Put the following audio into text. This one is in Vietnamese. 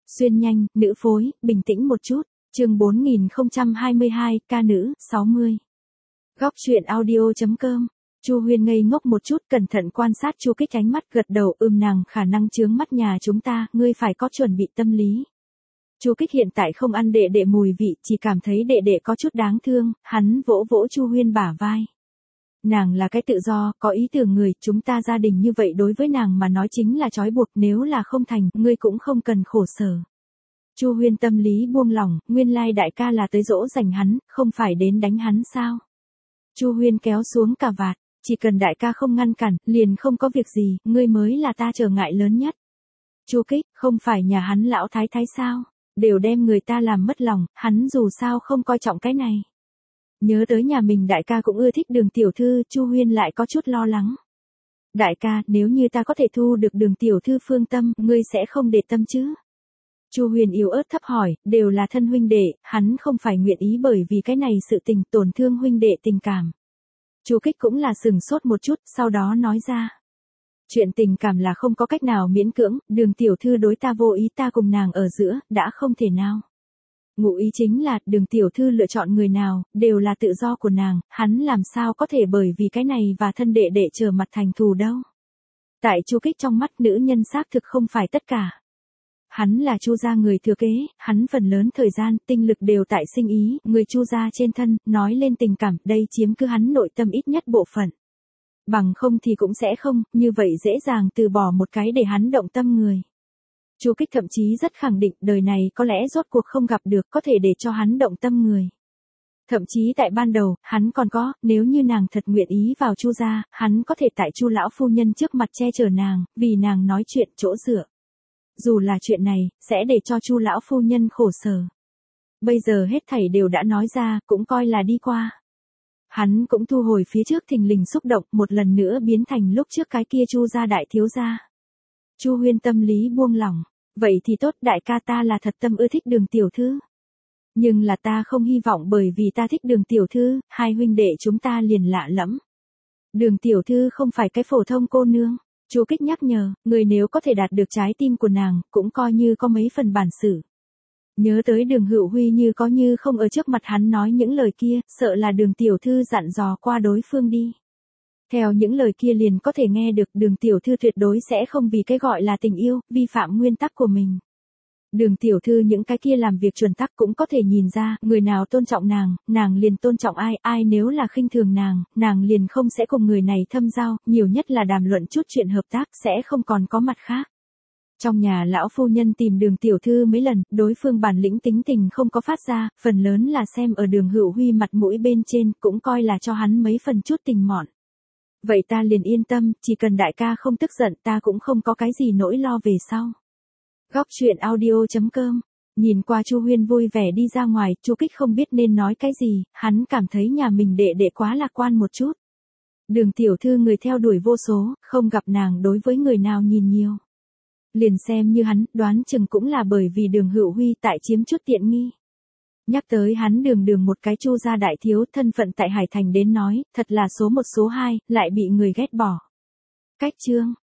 Xuyên nhanh, nữ phối, bình tĩnh một chút. Chương 4022, ca nữ, 60. Góc truyện audio.com. Chu Huyên ngây ngốc một chút, cẩn thận quan sát Chu Kích, ánh mắt gật đầu, nàng khả năng chướng mắt nhà chúng ta, ngươi phải có chuẩn bị tâm lý. Chu Kích hiện tại không ăn đệ đệ mùi vị, chỉ cảm thấy đệ đệ có chút đáng thương, hắn vỗ vỗ Chu Huyên bả vai. Nàng là cái tự do, có ý tưởng người, chúng ta gia đình như vậy đối với nàng mà nói chính là trói buộc, nếu là không thành, ngươi cũng không cần khổ sở. Chu Huyên tâm lý buông lỏng, nguyên lai đại ca là tới dỗ dành hắn, không phải đến đánh hắn sao? Chu Huyên kéo xuống cà vạt, chỉ cần đại ca không ngăn cản, liền không có việc gì, ngươi mới là ta trở ngại lớn nhất. Chu Kích, không phải nhà hắn lão thái thái sao? Đều đem người ta làm mất lòng, hắn dù sao không coi trọng cái này. Nhớ tới nhà mình đại ca cũng ưa thích Đường tiểu thư, Chu Huyên lại có chút lo lắng. Đại ca, nếu như ta có thể thu được Đường tiểu thư phương tâm, ngươi sẽ không để tâm chứ? Chu Huyên yếu ớt thấp hỏi, đều là thân huynh đệ, hắn không phải nguyện ý bởi vì cái này sự tình tổn thương huynh đệ tình cảm. Chu Kích cũng là sừng sốt một chút, sau đó nói ra. Chuyện tình cảm là không có cách nào miễn cưỡng, Đường tiểu thư đối ta vô ý, ta cùng nàng ở giữa, đã không thể nào. Ngụ ý chính là, Đường tiểu thư lựa chọn người nào, đều là tự do của nàng, hắn làm sao có thể bởi vì cái này và thân đệ đệ trở mặt thành thù đâu. Tại Chu Kích trong mắt, nữ nhân xác thực không phải tất cả. Hắn là Chu gia người thừa kế, hắn phần lớn thời gian, tinh lực đều tại sinh ý, người Chu gia trên thân, nói lên tình cảm, đây chiếm cứ hắn nội tâm ít nhất bộ phận. Bằng không thì cũng sẽ không, như vậy dễ dàng từ bỏ một cái để hắn động tâm người. Chu Kích thậm chí rất khẳng định, đời này có lẽ rốt cuộc không gặp được, có thể để cho hắn động tâm người. Thậm chí tại ban đầu, hắn còn có, nếu như nàng thật nguyện ý vào Chu gia, hắn có thể tại Chu lão phu nhân trước mặt che chở nàng, vì nàng nói chuyện chỗ dựa. Dù là chuyện này, sẽ để cho Chu lão phu nhân khổ sở. Bây giờ hết thảy đều đã nói ra, cũng coi là đi qua. Hắn cũng thu hồi phía trước thình lình xúc động, một lần nữa biến thành lúc trước cái kia Chu gia đại thiếu gia. Chu Huyên tâm lý buông lỏng, vậy thì tốt, đại ca ta là thật tâm ưa thích Đường tiểu thư. Nhưng là ta không hy vọng bởi vì ta thích Đường tiểu thư, hai huynh đệ chúng ta liền lạ lẫm. Đường tiểu thư không phải cái phổ thông cô nương. Chu Kích nhắc nhở, người nếu có thể đạt được trái tim của nàng, cũng coi như có mấy phần bản sự. Nhớ tới Đường Hữu Huy như có như không ở trước mặt hắn nói những lời kia, sợ là Đường tiểu thư dặn dò qua đối phương đi. Theo những lời kia liền có thể nghe được, Đường tiểu thư tuyệt đối sẽ không vì cái gọi là tình yêu, vi phạm nguyên tắc của mình. Đường tiểu thư những cái kia làm việc chuẩn tắc cũng có thể nhìn ra, người nào tôn trọng nàng liền tôn trọng ai, ai nếu là khinh thường nàng liền không sẽ cùng người này thâm giao, nhiều nhất là đàm luận chút chuyện hợp tác, sẽ không còn có mặt khác. Trong nhà lão phu nhân tìm Đường tiểu thư mấy lần, đối phương bản lĩnh tính tình không có phát ra, phần lớn là xem ở Đường Hữu Huy mặt mũi bên trên, cũng coi là cho hắn mấy phần chút tình mọn. Vậy ta liền yên tâm, chỉ cần đại ca không tức giận, ta cũng không có cái gì nỗi lo về sau. Góc truyện audio.com. Nhìn qua Chu Huyên vui vẻ đi ra ngoài, Chu Kích không biết nên nói cái gì, hắn cảm thấy nhà mình đệ đệ quá lạc quan một chút. Đường tiểu thư người theo đuổi vô số, không gặp nàng đối với người nào nhìn nhiều. Liền xem như hắn, đoán chừng cũng là bởi vì Đường Hữu Huy tại chiếm chút tiện nghi. Nhắc tới hắn đường một cái Chu gia đại thiếu, thân phận tại Hải Thành đến nói, thật là số một số hai, lại bị người ghét bỏ. Cách chương.